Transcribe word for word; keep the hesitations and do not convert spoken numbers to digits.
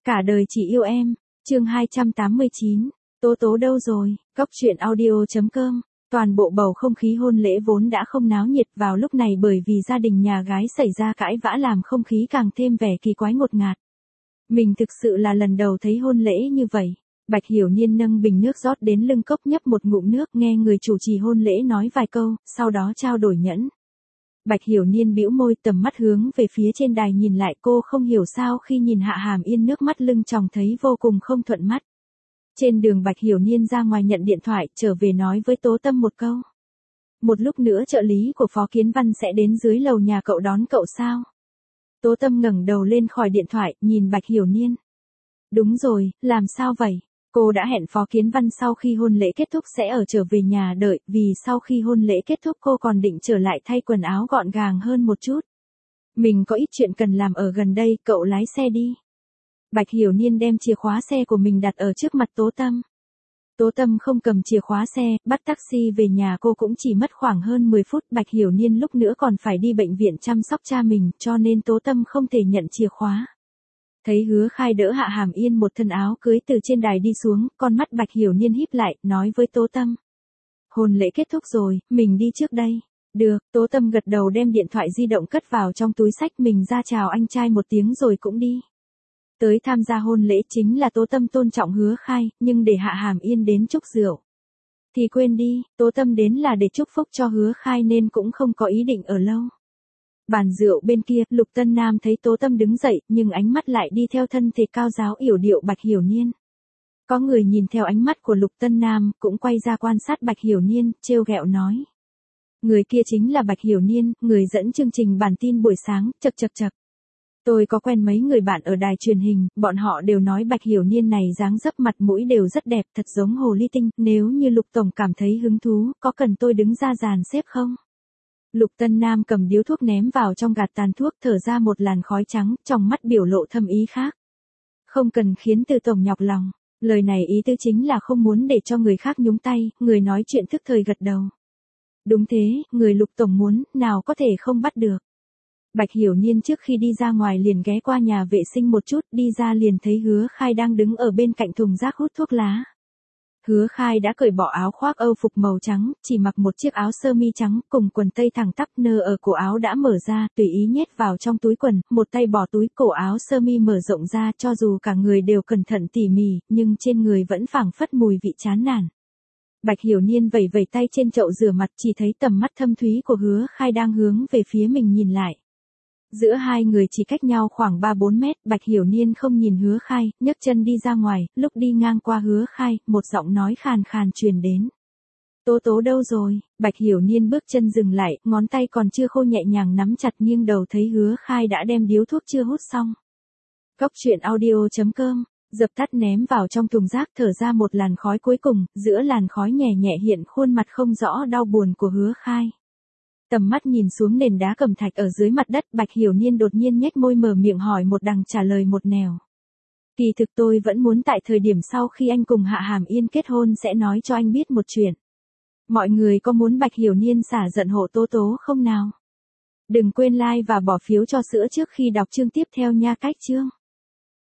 Cả đời chỉ yêu em, chương hai trăm tám mươi chín, Tố Tố đâu rồi, Cốc truyện audio.com. Toàn bộ bầu không khí hôn lễ vốn đã không náo nhiệt vào lúc này bởi vì gia đình nhà gái xảy ra cãi vã làm không khí càng thêm vẻ kỳ quái ngột ngạt. Mình thực sự là lần đầu thấy hôn lễ như vậy. Bạch Hiểu Niên nâng bình nước rót đến lưng cốc nhấp một ngụm nước nghe người chủ trì hôn lễ nói vài câu, sau đó trao đổi nhẫn. Bạch Hiểu Niên bĩu môi tầm mắt hướng về phía trên đài nhìn lại cô không hiểu sao khi nhìn Hạ Hàm Yên nước mắt lưng tròng thấy vô cùng không thuận mắt. Trên đường Bạch Hiểu Niên ra ngoài nhận điện thoại trở về nói với Tố Tâm một câu. Một lúc nữa trợ lý của Phó Kiến Văn sẽ đến dưới lầu nhà cậu đón cậu sao? Tố Tâm ngẩng đầu lên khỏi điện thoại nhìn Bạch Hiểu Niên. Đúng rồi, làm sao vậy? Cô đã hẹn Phó Kiến Văn sau khi hôn lễ kết thúc sẽ ở trở về nhà đợi, vì sau khi hôn lễ kết thúc cô còn định trở lại thay quần áo gọn gàng hơn một chút. Mình có ít chuyện cần làm ở gần đây, cậu lái xe đi. Bạch Hiểu Niên đem chìa khóa xe của mình đặt ở trước mặt Tố Tâm. Tố Tâm không cầm chìa khóa xe, bắt taxi về nhà cô cũng chỉ mất khoảng hơn mười phút. Bạch Hiểu Niên lúc nữa còn phải đi bệnh viện chăm sóc cha mình, cho nên Tố Tâm không thể nhận chìa khóa. Thấy Hứa Khai đỡ Hạ Hàm Yên một thân áo cưới từ trên đài đi xuống, con mắt Bạch Hiểu Niên híp lại, nói với Tố Tâm. Hôn lễ kết thúc rồi, mình đi trước đây. Được, Tố Tâm gật đầu đem điện thoại di động cất vào trong túi xách mình ra chào anh trai một tiếng rồi cũng đi. Tới tham gia hôn lễ chính là Tố Tâm tôn trọng Hứa Khai, nhưng để Hạ Hàm Yên đến chúc rượu thì quên đi, Tố Tâm đến là để chúc phúc cho Hứa Khai nên cũng không có ý định ở lâu. Bàn rượu bên kia, Lục Tân Nam thấy Tố Tâm đứng dậy, nhưng ánh mắt lại đi theo thân thể cao giáo yểu điệu Bạch Hiểu Niên. Có người nhìn theo ánh mắt của Lục Tân Nam, cũng quay ra quan sát Bạch Hiểu Niên, trêu ghẹo nói. Người kia chính là Bạch Hiểu Niên, người dẫn chương trình bản tin buổi sáng, chậc chậc chậc. Tôi có quen mấy người bạn ở đài truyền hình, bọn họ đều nói Bạch Hiểu Niên này dáng dấp mặt mũi đều rất đẹp, thật giống hồ ly tinh, nếu như Lục Tổng cảm thấy hứng thú, có cần tôi đứng ra dàn xếp không? Lục Tân Nam cầm điếu thuốc ném vào trong gạt tàn thuốc thở ra một làn khói trắng, trong mắt biểu lộ thâm ý khác. Không cần khiến Từ Tổng nhọc lòng, lời này ý tứ chính là không muốn để cho người khác nhúng tay, người nói chuyện thức thời gật đầu. Đúng thế, người Lục Tổng muốn, nào có thể không bắt được. Bạch Hiểu Niên trước khi đi ra ngoài liền ghé qua nhà vệ sinh một chút, đi ra liền thấy Hứa Khai đang đứng ở bên cạnh thùng rác hút thuốc lá. Hứa Khai đã cởi bỏ áo khoác Âu phục màu trắng, chỉ mặc một chiếc áo sơ mi trắng cùng quần tây thẳng tắp, nơ ở cổ áo đã mở ra, tùy ý nhét vào trong túi quần, một tay bỏ túi cổ áo sơ mi mở rộng ra, cho dù cả người đều cẩn thận tỉ mỉ, nhưng trên người vẫn phảng phất mùi vị chán nản. Bạch Hiểu Niên vẩy vẩy tay trên chậu rửa mặt, chỉ thấy tầm mắt thâm thúy của Hứa Khai đang hướng về phía mình nhìn lại. Giữa hai người chỉ cách nhau khoảng ba bốn mét, Bạch Hiểu Niên không nhìn Hứa Khai, nhấc chân đi ra ngoài, lúc đi ngang qua Hứa Khai, một giọng nói khàn khàn truyền đến. Tố Tố đâu rồi? Bạch Hiểu Niên bước chân dừng lại, ngón tay còn chưa khô nhẹ nhàng nắm chặt nghiêng đầu thấy Hứa Khai đã đem điếu thuốc chưa hút xong. Cốc truyện audio.com, dập tắt ném vào trong thùng rác thở ra một làn khói cuối cùng, giữa làn khói nhẹ nhẹ hiện khuôn mặt không rõ đau buồn của Hứa Khai. Tầm mắt nhìn xuống nền đá cẩm thạch ở dưới mặt đất, Bạch Hiểu Niên đột nhiên nhếch môi mở miệng hỏi một đằng trả lời một nẻo. Kỳ thực tôi vẫn muốn tại thời điểm sau khi anh cùng Hạ Hàm Yên kết hôn sẽ nói cho anh biết một chuyện. Mọi người có muốn Bạch Hiểu Niên xả giận hộ Tố Tố không nào? Đừng quên like và bỏ phiếu cho sữa trước khi đọc chương tiếp theo nha cách chương.